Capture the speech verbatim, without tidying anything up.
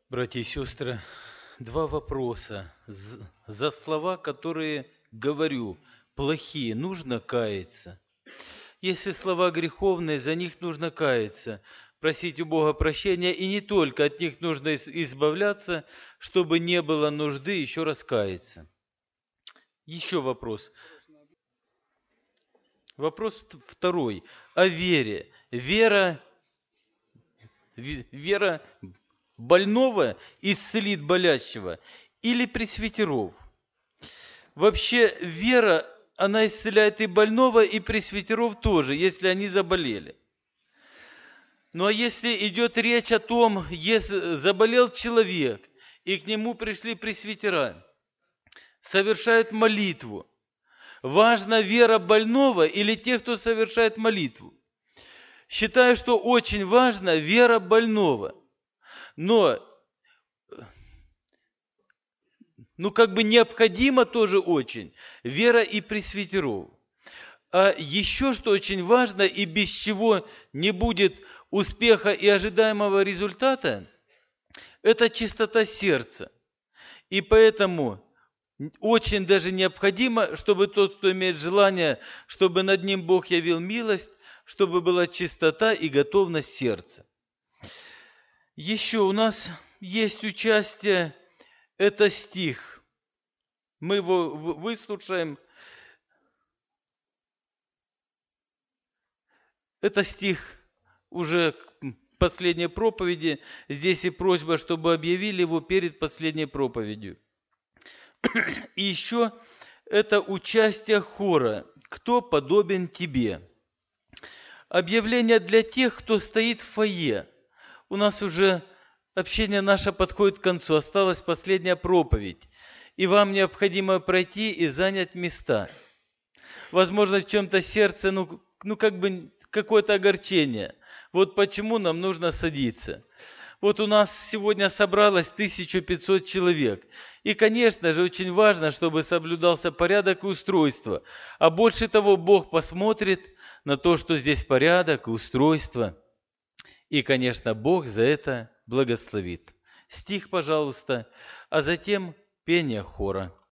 Братья и сестры, два вопроса. З- За слова, которые говорю, плохие, нужно каяться. Если слова греховные, за них нужно каяться, просить у Бога прощения, и не только от них нужно из- избавляться, чтобы не было нужды еще раз каяться. Еще вопрос. Вопрос т- второй. О вере. Вера, ве- вера больного исцелит болящего или пресвитеров? Вообще вера, она исцеляет и больного, и пресвитеров тоже, если они заболели. Ну а если идет речь о том, если заболел человек, и к нему пришли пресвитера, совершают молитву, важна вера больного или тех, кто совершает молитву? Считаю, что очень важна вера больного. Но, ну как бы необходимо тоже очень вера и пресвитеров. А еще что очень важно и без чего не будет успеха и ожидаемого результата, это чистота сердца. И поэтому очень даже необходимо, чтобы тот, кто имеет желание, чтобы над ним Бог явил милость, чтобы была чистота и готовность сердца. Еще у нас есть участие, это стих. Мы его выслушаем. Это стих уже к последней проповеди. Здесь и просьба, чтобы объявили его перед последней проповедью. И еще это участие хора. Кто подобен тебе? Объявление для тех, кто стоит в фойе. У нас уже общение наше подходит к концу. Осталась последняя проповедь. И вам необходимо пройти и занять места. Возможно, в чем-то сердце, ну, ну как бы какое-то огорчение. Вот почему нам нужно садиться. Вот у нас сегодня собралось тысяча пятьсот человек. И, конечно же, очень важно, чтобы соблюдался порядок и устройство. А больше того, Бог посмотрит на то, что здесь порядок и устройство. И, конечно, Бог за это благословит. Стих, пожалуйста, а затем пение хора.